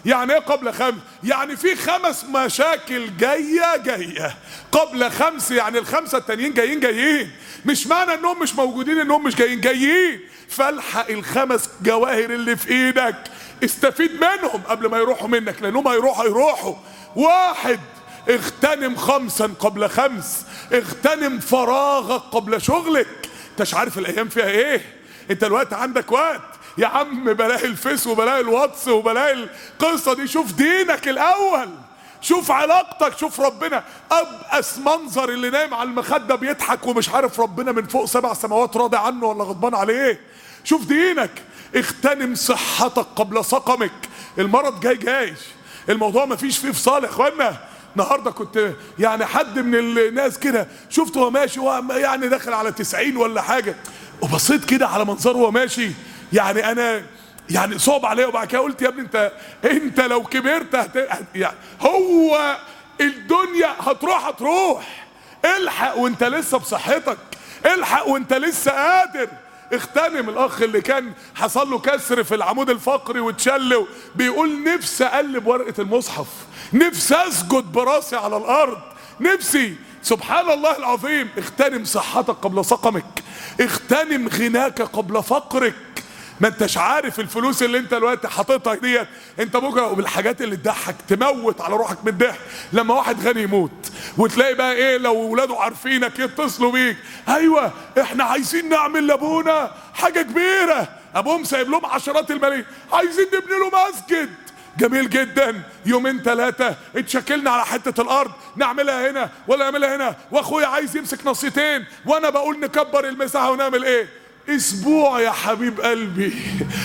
يعني ايه قبل 5؟ يعني في 5 مشاكل جايه قبل 5، يعني ال5 التانيين جايين. مش معنى انهم مش موجودين انهم مش جايين. فالحق ال5 جواهر اللي في ايدك، استفيد منهم قبل ما يروحوا منك، لانهم هيروحوا. 1، اغتنم 5 قبل 5، اغتنم فراغك قبل شغلك. انتش عارف الايام فيها ايه. انت الوقت عندك وقت يا عم، بلاقي الفيس وبلاقي الواتس وبلاقي القصة دي. شوف دينك الاول، شوف علاقتك، شوف ربنا. ابأس منظر اللي نايم على المخدة بيضحك ومش عارف ربنا من فوق 7 سماوات راضي عنه ولا غضبان عليه. شوف دينك. اغتنم صحتك قبل سقمك. المرض جاي. الموضوع ما فيش فيه فصال يا اخوانا. النهارده كنت يعني حد من الناس كده شفته هو ماشي، يعني داخل على 90 ولا حاجه، وبصيت كده على منظره وهو ماشي، يعني انا يعني صعب عليا. وبعد كده قلت يا ابني انت لو كبرت يعني هو الدنيا هتروح. الحق وانت لسه بصحتك، الحق وانت لسه قادر. اغتنم. الاخ اللي كان حصل له كسر في العمود الفقري واتشل، بيقول نفسي اقلب ورقة المصحف، نفسي اسجد براسي على الارض، نفسي. سبحان الله العظيم. اغتنم صحتك قبل سقمك، اغتنم غناك قبل فقرك. ما انتش عارف الفلوس اللي انت دلوقتي حاططها ديت، انت بكره وبالحاجات اللي تضحك تموت على روحك من الضحك. لما واحد غني يموت وتلاقي بقى ايه، لو ولاده عارفينك يتصلوا بيك، ايوه احنا عايزين نعمل لابونا حاجه كبيره، ابوهم سايب لهم عشرات الملايين، عايزين نبني له مسجد. جميل جدا. 2 3 يوم اتشكلنا على حته الارض، نعملها هنا ولا نعملها هنا، واخويا عايز يمسك نصيتين وانا بقول نكبر المساحه ونعمل ايه. اسبوع يا حبيب قلبي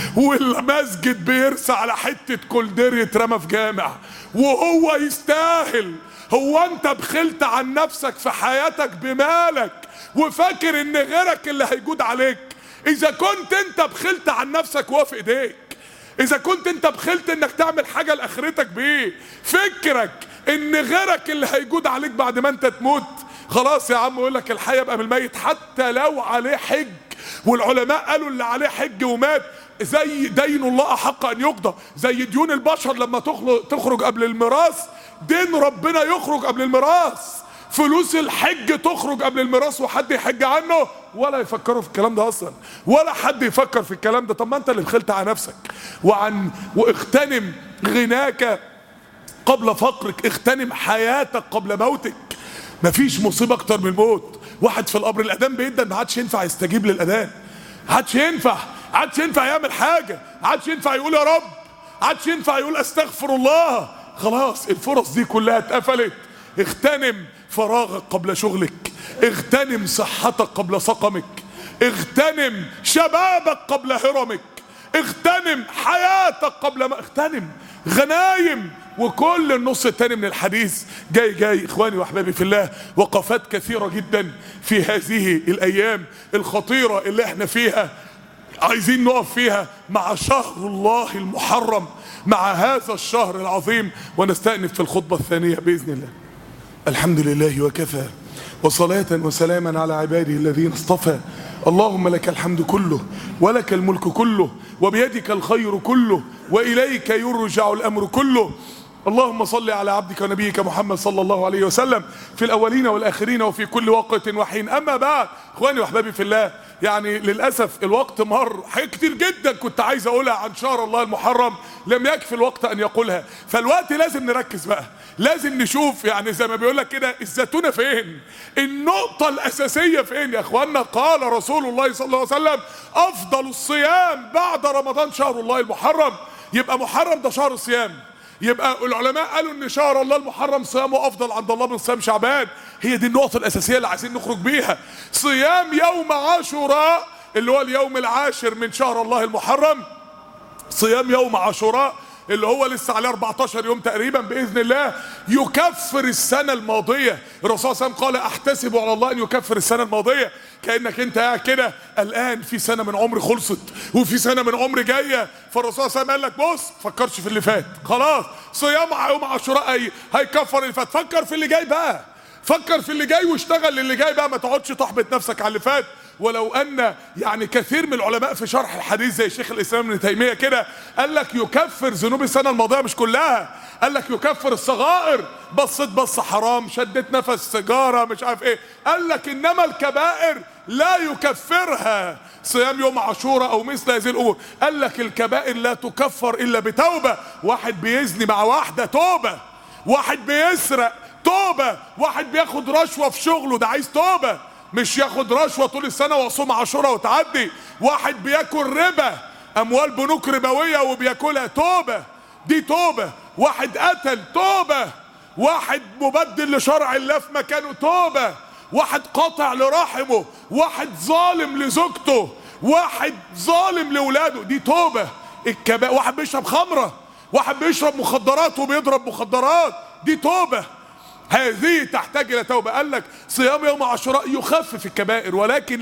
والمسجد بيرسى على حته كولدير يترمى في جامع، وهو يستاهل. هو انت بخلت عن نفسك في حياتك بمالك وفاكر ان غيرك اللي هيجود عليك؟ اذا كنت انت بخلت عن نفسك وهو في ايديك، اذا كنت انت بخلت انك تعمل حاجه لاخرتك بيه، فكرك ان غيرك اللي هيجود عليك بعد ما انت تموت. خلاص يا عم، يقول لك الحي يبقى من الميت حتى لو عليه حج. والعلماء قالوا اللي عليه حج ومات زي دين الله احق ان يقضى، زي ديون البشر لما تخرج قبل الميراث، دين ربنا يخرج قبل الميراث. فلوس الحج تخرج قبل الميراث وحد يحج عنه ولا يفكروا في الكلام ده اصلا، ولا حد يفكر في الكلام ده. طب ما انت اللي بخلت على نفسك. واغتنم غناك قبل فقرك، اغتنم حياتك قبل موتك. مفيش مصيبه اكتر من الموت. واحد في القبر الاذان بيدن، ما عادش ينفع يستجيب للاذان، عادش ينفع يعمل حاجه، عادش ينفع يقول يا رب، عادش ينفع يقول استغفر الله. خلاص الفرص دي كلها اتقفلت. اغتنم فراغك قبل شغلك، اغتنم صحتك قبل سقمك، اغتنم شبابك قبل هرمك، اغتنم حياتك قبل ما اغتنم غنايم. وكل النص التاني من الحديث جاي اخواني واحبابي في الله. وقفات كثيرة جدا في هذه الايام الخطيرة اللي احنا فيها، عايزين نقف فيها مع شهر الله المحرم، مع هذا الشهر العظيم. ونستأنف في الخطبة الثانية بإذن الله. الحمد لله وكفى، وصلاة وسلاما على عباده الذين اصطفى. اللهم لك الحمد كله، ولك الملك كله، وبيدك الخير كله، وإليك يرجع الأمر كله. اللهم صل على عبدك ونبيك محمد صلى الله عليه وسلم في الأولين والآخرين وفي كل وقت وحين. أما بعد، اخواني واحبابي في الله، يعني للأسف الوقت مر. حاجات كتير جدا كنت عايز أقولها عن شهر الله المحرم لم يكفي الوقت أن يقولها. فالوقت لازم نركز بقى، لازم نشوف يعني زي ما بيقول لك كده الزتونة فين، النقطة الأساسية فين يا اخوانا. قال رسول الله صلى الله عليه وسلم: أفضل الصيام بعد رمضان شهر الله المحرم. يبقى محرم ده شهر الصيام، يبقى العلماء قالوا ان شهر الله المحرم صيامه افضل عند الله من صيام شعبان. هي دي النقطة الاساسية اللي عايزين نخرج بيها. صيام يوم عاشوراء اللي هو اليوم العاشر من شهر الله المحرم، صيام يوم عاشوراء اللي هو لسه عليه 14 يوم تقريبا باذن الله، يكفر السنه الماضيه. الرسول صلى الله عليه وسلم قال: احتسب على الله ان يكفر السنه الماضيه. كانك انت قاعد كده الان في سنه من عمري خلصت وفي سنه من عمري جايه. فالرسول صلى الله عليه وسلم قال لك: بص، فكرش في اللي فات، خلاص صيام يوم عاشوراء هيكفر اللي فات، فكر في اللي جاي بقى، فكر في اللي جاي واشتغل للي جاي بقى. ما تقعدش تحبط نفسك على اللي فات ولو ان يعني كثير من العلماء في شرح الحديث زي شيخ الاسلام ابن تيميه كده قال لك يكفر ذنوب السنه الماضيه مش كلها، قال لك يكفر الصغائر، بصيت بصه حرام، شديت نفس سيجاره، مش عارف ايه، قال لك انما الكبائر لا يكفرها صيام يوم عاشوراء او مثل هذه الامور. قال لك الكبائر لا تكفر الا بتوبه. واحد بيزني مع واحده توبه، واحد بيسرق توبه، واحد بياخد رشوه في شغله ده عايز توبه، مش ياخد رشوه طول السنه واصوم عاشوراء وتعدي. واحد بياكل ربا، اموال بنوك ربويه وبياكلها، توبه، دي توبه. واحد قتل، توبه. واحد مبدل لشرع الله في مكانه، توبه. واحد قاطع لرحمه، واحد ظالم لزوجته، واحد ظالم لاولاده، دي توبه. الكبائر، واحد بيشرب خمره، واحد بيشرب مخدرات وبيضرب مخدرات، دي توبه. هذه تحتاج الى توبه. قال لك صيام يوم عاشوراء يخفف الكبائر، ولكن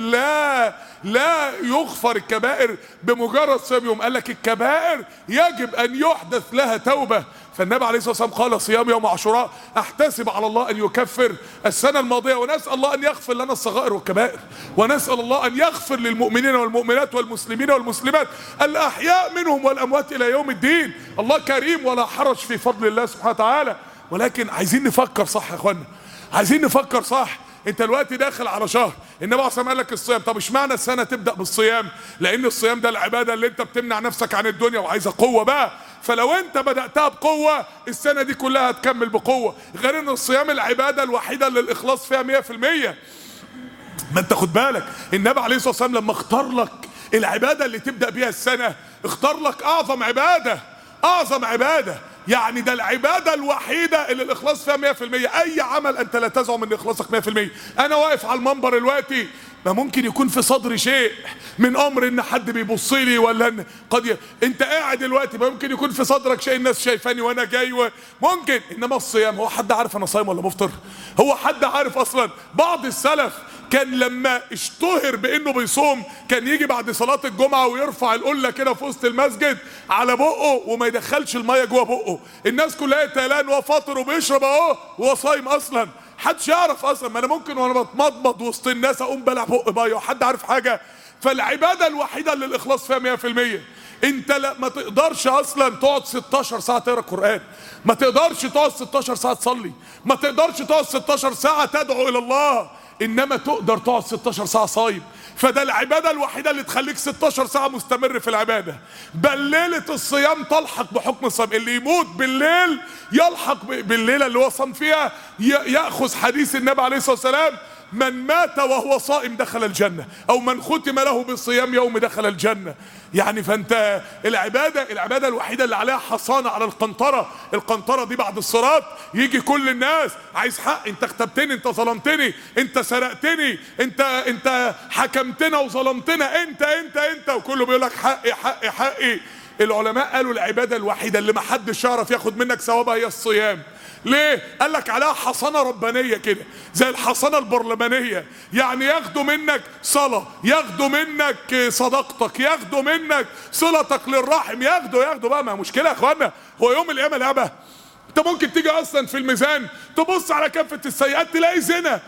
لا يغفر الكبائر بمجرد صيام يوم. قال لك الكبائر يجب ان يحدث لها توبه. فالنبي عليه الصلاه والسلام قال صيام يوم عاشوراء احتسب على الله ان يكفر السنه الماضيه، ونسال الله ان يغفر لنا الصغائر والكبائر، ونسال الله ان يغفر للمؤمنين والمؤمنات والمسلمين والمسلمات الاحياء منهم والاموات الى يوم الدين. الله كريم ولا حرج في فضل الله سبحانه وتعالى. ولكن عايزين نفكر صح يا اخوانا، عايزين نفكر صح. انت دلوقتي داخل على شهر، النبي عليه الصلاه والسلام قال لك الصيام. طب اشمعنى السنه تبدا بالصيام؟ لان الصيام ده العباده اللي انت بتمنع نفسك عن الدنيا وعايزه قوه بقى. فلو انت بداتها بقوه السنه دي كلها هتكمل بقوه. غير ان الصيام العباده الوحيده اللي الاخلاص فيها 100%. ما انت خد بالك النبي عليه الصلاه والسلام لما اختار لك العباده اللي تبدا بيها السنه، اختار لك اعظم عباده، اعظم عباده. يعني ده العبادة الوحيدة اللي الإخلاص فيها 100%. أي عمل أنت لا تزعم أن إخلاصك 100%. أنا واقف على المنبر دلوقتي، ما ممكن يكون في صدري شيء من أمر إن حد بيبص لي، ولا إن أنت قاعد دلوقتي ما ممكن يكون في صدرك شيء الناس شايفاني وأنا جاي ممكن. إنما الصيام، هو حد عارف أنا صايم ولا مفطر؟ هو حد عارف أصلا؟ بعض السلف كان لما اشتهر بانه بيصوم كان يجي بعد صلاة الجمعة ويرفع القلة كده في وسط المسجد على بقه وما يدخلش المية جوه بقه، الناس كلها يتهيألها هو فاطر وبيشرب اهو وهو صايم اصلا، محدش يعرف اصلا. ما انا ممكن وانا بتمضمض وسط الناس اقوم بلع بق مية وحد عارف حاجة. فالعبادة الوحيدة اللي الاخلاص فيها 100%. انت لا ما تقدرش اصلا تقعد 16 ساعة تقرا قرآن، ما تقدرش تقعد 16 ساعة تصلي، ما تقدرش تقعد 16 ساعة تدعو الى الله، انما تقدر تقعد 16 ساعة صايم. فده العبادة الوحيدة اللي تخليك 16 ساعة مستمر في العبادة. بل ليلة الصيام تلحق بحكم الصيام، اللي يموت بالليل يلحق بالليلة اللي هو صام فيها، يأخذ حديث النبي عليه الصلاة والسلام: من مات وهو صائم دخل الجنة، او من ختم له بالصيام يوم دخل الجنة. يعني فانت العبادة الوحيدة اللي عليها حصانة على القنطرة. القنطرة دي بعد الصراط يجي كل الناس عايز حق، انت اغتبتني، انت ظلمتني، انت سرقتني، انت حكمتنا وظلمتنا، انت وكله بيقول لك حقي حقي حقي. العلماء قالوا العبادة الوحيدة اللي ما حدش يعرف ياخد منك ثوابها هي الصيام. ليه؟ قال لك عليها حصانة ربانية كده زي الحصانة البرلمانية. يعني ياخدوا منك صلاة، ياخدوا منك صداقتك، ياخدوا منك صلتك للرحم، ياخدوا بقى. ما مشكلة يا اخوانا، هو يوم القيامة لعبة؟ انت ممكن تيجي اصلا في الميزان تبص على كافة السيئات تلاقي زنا.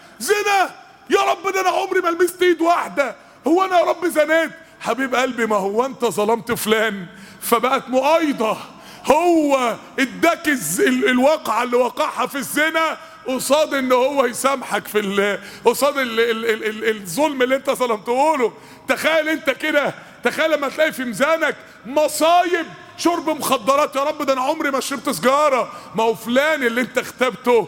يا رب ده انا عمري ما لمست ايد واحدة، هو انا يا رب زنيت؟ حبيب قلبي، ما هو انت ظلمت فلان فبقت مؤايضة، هو اداك الواقعة اللي وقعها في الزنا قصاد ان هو يسامحك في قصاد الظلم اللي انت ظلمته له. تخيل انت كده، تخيل لما تلاقي في ميزانك مصايب، شرب مخدرات، يا رب ده انا عمري ما شربت سجارة، ما هو فلان اللي انت اغتبته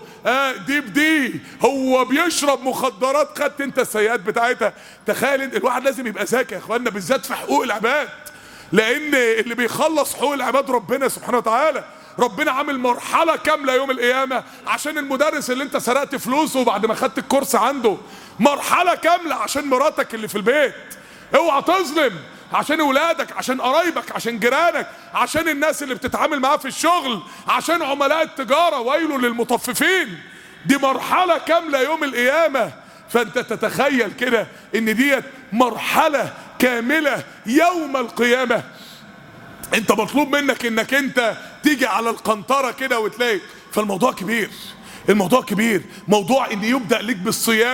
دي هو بيشرب مخدرات، خدت انت السيئات بتاعتها. تخيل الواحد لازم يبقى ذكي يا اخوانا، بالذات في حقوق العباد، لان اللي بيخلص حقوق العباد ربنا سبحانه وتعالى. ربنا عامل مرحلة كاملة يوم القيامة عشان المدرس اللي انت سرقت فلوسه بعد ما خدت الكورس عنده، مرحلة كاملة عشان مراتك اللي في البيت، اوعى تظلم، عشان اولادك، عشان قرايبك، عشان جيرانك، عشان الناس اللي بتتعامل معاه في الشغل، عشان عملاء التجارة، ويل للمطففين. دي مرحلة كاملة يوم القيامة. فانت تتخيل كده ان ديت مرحلة كاملة يوم القيامة. انت مطلوب منك انك انت تيجي على القنطرة كده وتلاقي. فالموضوع كبير، الموضوع كبير. موضوع ان يبدأ لك بالصيام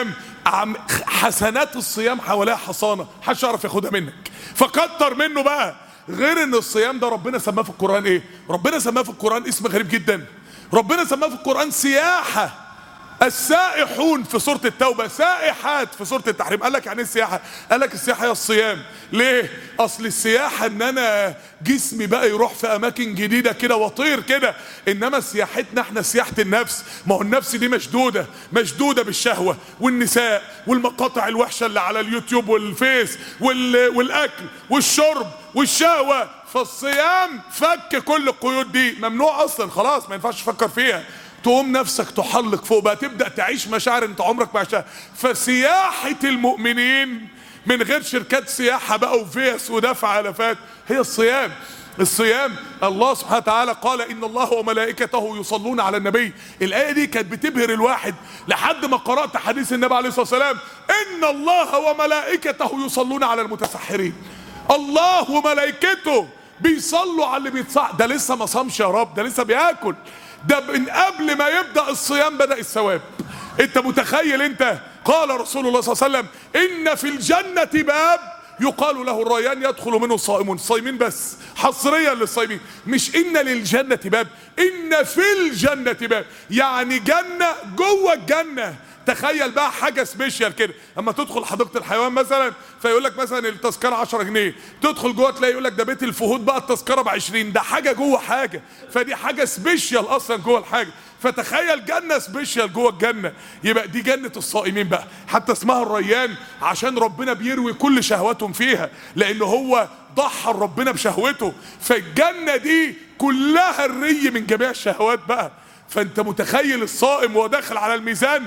حسنات الصيام حواليها حصانه، محدش يعرف ياخدها منك، فكتر منه بقى. غير ان الصيام ده ربنا سماه في القران ايه؟ ربنا سماه في القران اسم غريب جدا، ربنا سماه في القران سياحه. السائحون في سورة التوبة، سائحات في سورة التحريم. قال لك يعني ايه السياحة؟ قال لك السياحة هي الصيام. ليه؟ اصل السياحة ان انا جسمي بقى يروح في اماكن جديدة كده واطير كده، انما سياحتنا احنا سياحة النفس. ما هو النفس دي مشدودة بالشهوة والنساء والمقاطع الوحشة اللي على اليوتيوب والفيس والاكل والشرب والشهوة. فالصيام فك كل القيود دي، ممنوع اصلا، خلاص ما ينفعش تفكر فيها. تقوم نفسك تحلق فوق بقى، تبدأ تعيش مشاعر انت عمرك ما عشتها. فسياحة المؤمنين من غير شركات سياحة بقى وفيس ودفع الافات هي الصيام. الصيام الله سبحانه وتعالى قال ان الله وملائكته يصلون على النبي. الآية دي كانت بتبهر الواحد لحد ما قرأت حديث النبي عليه الصلاة والسلام ان الله وملائكته يصلون على المتسحرين. الله وملائكته بيصلوا على اللي بيتصح. ده لسه ما صامش يا رب، ده لسه بياكل، ده من قبل ما يبدأ الصيام بدأ الثواب. انت متخيل؟ انت قال رسول الله صلى الله عليه وسلم ان في الجنة باب يقال له الريان يدخل منه الصائمون. الصائمين بس، حصريا للصائمين، مش ان للجنة باب، ان في الجنة باب، يعني جنة جوه الجنة. تخيل بقى حاجه سبيشال كده، اما تدخل حديقه الحيوان مثلا فيقول لك مثلا التذكره 10 جنيه، تدخل جوه تلاقي يقول لك ده بيت الفهود بقى التذكره ب20. ده حاجه جوه حاجه، فدي حاجه سبيشال اصلا جوه الحاجه. فتخيل جنه سبيشال جوه الجنه، يبقى دي جنه الصائمين بقى. حتى اسمها الريان عشان ربنا بيروي كل شهواتهم فيها، لان هو ضحى ربنا بشهوته. فالجنه دي كلها الري من جميع الشهوات بقى. فانت متخيل الصائم وهو داخل على الميزان؟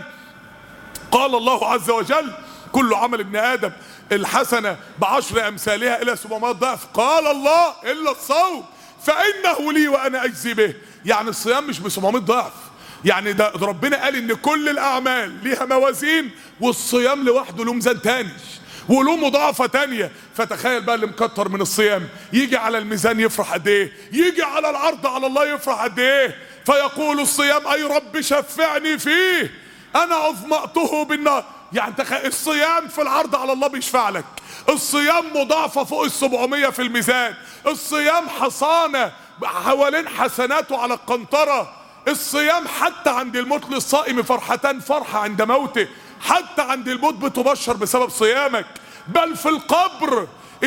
قال الله عز وجل كل عمل ابن آدم الحسنة ب10 أمثالها إلى 700 ضعف. قال الله إلا الصوم فإنه لي وأنا أجزي به. يعني الصيام مش ب700 ضعف، يعني ده ربنا قال إن كل الأعمال ليها موازين، والصيام لوحده له ميزان تاني وله مضاعفة تانية. فتخيل بقى اللي مكتر من الصيام يجي على الميزان يفرح قد ايه، يجي على العرض على الله يفرح قد ايه. فيقول الصيام اي رب شفعني فيه انا اظمأته بالنار. يعني تخيل الصيام في العرض على الله بيشفع لك، الصيام مضاعفة فوق 700 في الميزان، الصيام حصانة حوالين حسناته على القنطرة، الصيام حتى عند الموت للصائم فرحتان، فرحة عند موته، حتى عند الموت بتبشر بسبب صيامك. بل في القبر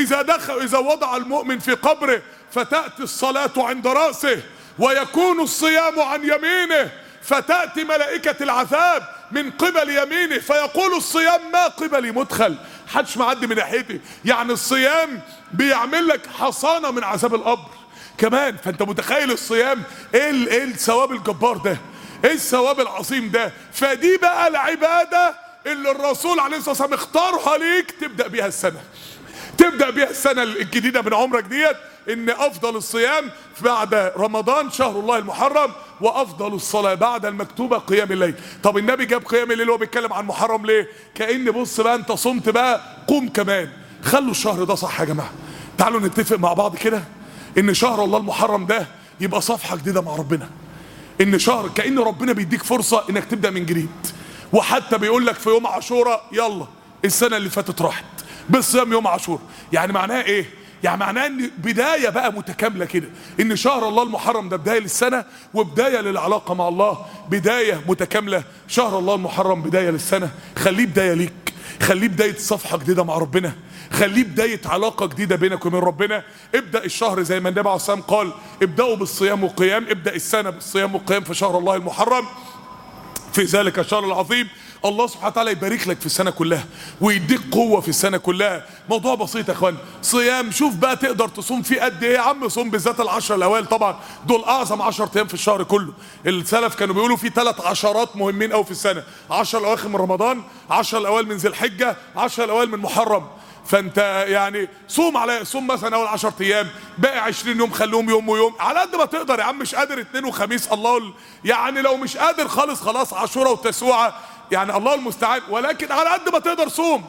إذا وضع المؤمن في قبره فتأتي الصلاة عند رأسه ويكون الصيام عن يمينه، فتأتي ملائكة العذاب من قبل يمينه فيقول الصيام ما قبلي مدخل، حدش معدي من ناحيتي. يعني الصيام بيعمل لك حصانة من عذاب القبر كمان. فانت متخيل الصيام ايه الثواب الجبار ده، ايه الثواب العظيم ده. فدي بقى العبادة اللي الرسول عليه الصلاة والسلام اختارها ليك تبدأ بيها السنة، تبدأ بيها السنة الجديدة من عمرك ديت. ان افضل الصيام بعد رمضان شهر الله المحرم، وافضل الصلاة بعد المكتوبة قيام الليل. طب النبي جاب قيام الليل وهو بيتكلم عن محرم ليه؟ كأن بص بقى انت صمت بقى قوم كمان، خلوا الشهر ده صح يا جماعة. تعالوا نتفق مع بعض كده ان شهر الله المحرم ده يبقى صفحة جديدة مع ربنا، ان شهر كأن ربنا بيديك فرصة انك تبدأ من جديد. وحتى بيقول لك في يوم عاشوراء يلا السنة اللي فاتت راحت بالصيام يوم عاشوراء. يعني معناها ايه؟ يعني معناها ان بداية بقى متكاملة كده، ان شهر الله المحرم ده بداية للسنة وبداية للعلاقة مع الله، بداية متكاملة. شهر الله المحرم بداية للسنة، خليه بداية ليك، خليه بداية صفحة جديدة مع ربنا، خليه بداية علاقة جديدة بينك وبين ربنا. ابدأ الشهر زي ما النبي عليه الصلاة والسلام قال ابدأوا بالصيام والقيام، ابدأ السنة بالصيام والقيام في شهر الله المحرم في ذلك الشهر العظيم. الله سبحانه وتعالى يبارك لك في السنة كلها ويديك قوة في السنة كلها. موضوع بسيط يا اخوان، صيام شوف بقى تقدر تصوم فيه قد ايه يا عم. صوم بالذات العشر الاوائل، طبعا دول اعظم 10 ايام في الشهر كله. السلف كانوا بيقولوا في 3 عشرات مهمين قوي في السنة: 10 الاواخر من رمضان، 10 الاوائل من ذي الحجة، 10 الاوائل من محرم. فانت يعني صوم مثلا اول 10 ايام، باقي 20 يوم خليهم يوم ويوم على قد ما تقدر يا عم. مش قادر اثنين وخميس الله يعني لو مش قادر خلاص عاشوراء وتسوعة يعني الله المستعان، ولكن على قد ما تقدر صوم.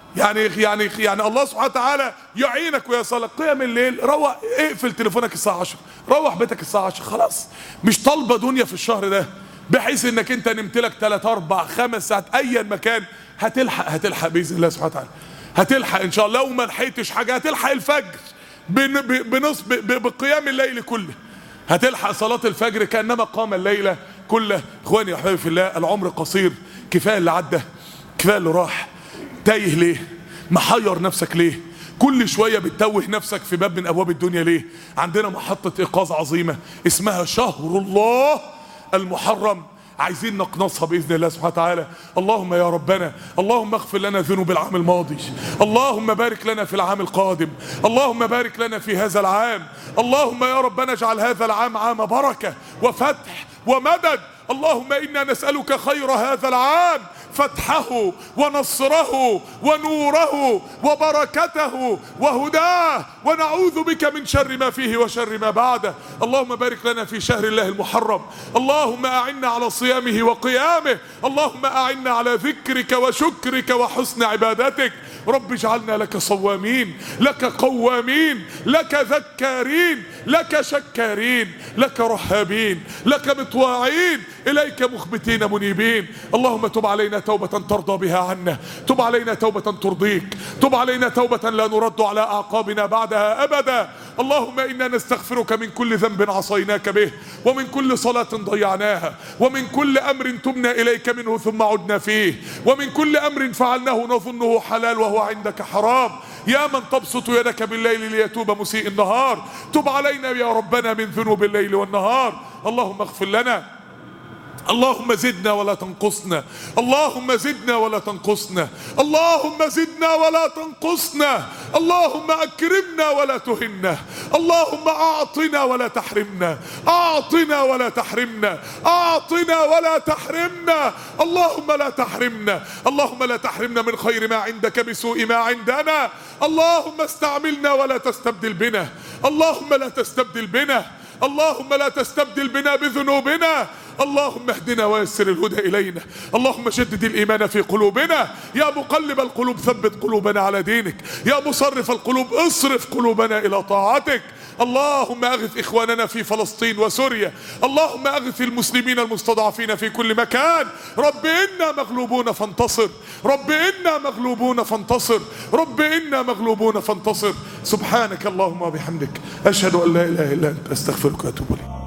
يعني الله سبحانه وتعالى يعينك ويصلك. قيام الليل روح اقفل تليفونك الساعة 10، روح بيتك الساعة 10 خلاص. مش طالبة دنيا في الشهر ده، بحيث انك انت نمت لك 3 4 5 ساعات ايا مكان، هتلحق باذن الله سبحانه وتعالى، هتلحق ان شاء الله. لو ما لحقتش حاجه هتلحق الفجر بقيام الليل كله، هتلحق صلاه الفجر كانما قام الليل كله. اخواني واحبابي في الله، العمر قصير، كفايه اللي عدى، كفايه اللي راح. تايه ليه؟ محير نفسك ليه؟ كل شويه بتتوه نفسك في باب من ابواب الدنيا ليه؟ عندنا محطه ايقاظ عظيمه اسمها شهر الله المحرم، عايزين نقنصها باذن الله سبحانه وتعالى. اللهم يا ربنا، اللهم اغفر لنا ذنوب العام الماضي، اللهم بارك لنا في العام القادم، اللهم بارك لنا في هذا العام، اللهم يا ربنا اجعل هذا العام عام بركه وفتح ومدد. اللهم انا نسألك خير هذا العام، فتحه ونصره ونوره وبركته وهداه، ونعوذ بك من شر ما فيه وشر ما بعده. اللهم بارك لنا في شهر الله المحرم، اللهم أعنا على صيامه وقيامه، اللهم أعنا على ذكرك وشكرك وحسن عبادتك. رب اجعلنا لك صوامين، لك قوامين، لك ذكارين، لك شكارين، لك رهابين، لك مطواعين، إليك مخبتين منيبين. اللهم تب علينا توبة ترضى بها عنا، تب علينا توبة ترضيك، تب علينا توبة لا نرد على أعقابنا بعدها أبدا. اللهم إنا نستغفرك من كل ذنب عصيناك به، ومن كل صلاة ضيعناها، ومن كل أمر تبنا إليك منه ثم عدنا فيه، ومن كل أمر فعلناه نظنه حلال وهو عندك حرام. يا من تبسط يدك بالليل ليتوب مسيء النهار، تب علينا يا ربنا من ذنوب الليل والنهار. اللهم اغفر لنا، اللهم زدنا ولا تنقصنا، اللهم زدنا ولا تنقصنا، اللهم زدنا ولا تنقصنا، اللهم أكرمنا ولا تهنا، اللهم أعطنا ولا تحرمنا، أعطنا ولا تحرمنا، أعطنا ولا تحرمنا، اللهم لا تحرمنا، اللهم لا تحرمنا من خير ما عندك بسوء ما عندنا. اللهم استعملنا ولا تستبدل بنا، اللهم لا تستبدل بنا، اللهم لا تستبدل بنا بذنوبنا. اللهم اهدنا ويسر الهدى إلينا، اللهم شدد الإيمان في قلوبنا. يا مقلب القلوب ثبت قلوبنا على دينك، يا مصرف القلوب اصرف قلوبنا إلى طاعتك. اللهم أغث إخواننا في فلسطين وسوريا، اللهم أغث المسلمين المستضعفين في كل مكان. رب إنا مغلوبون فانتصر، رب إنا مغلوبون فانتصر، رب إنا مغلوبون فانتصر. سبحانك اللهم وبحمدك، أشهد أن لا إله إلا أنت، أستغفرك وأتوب إليك.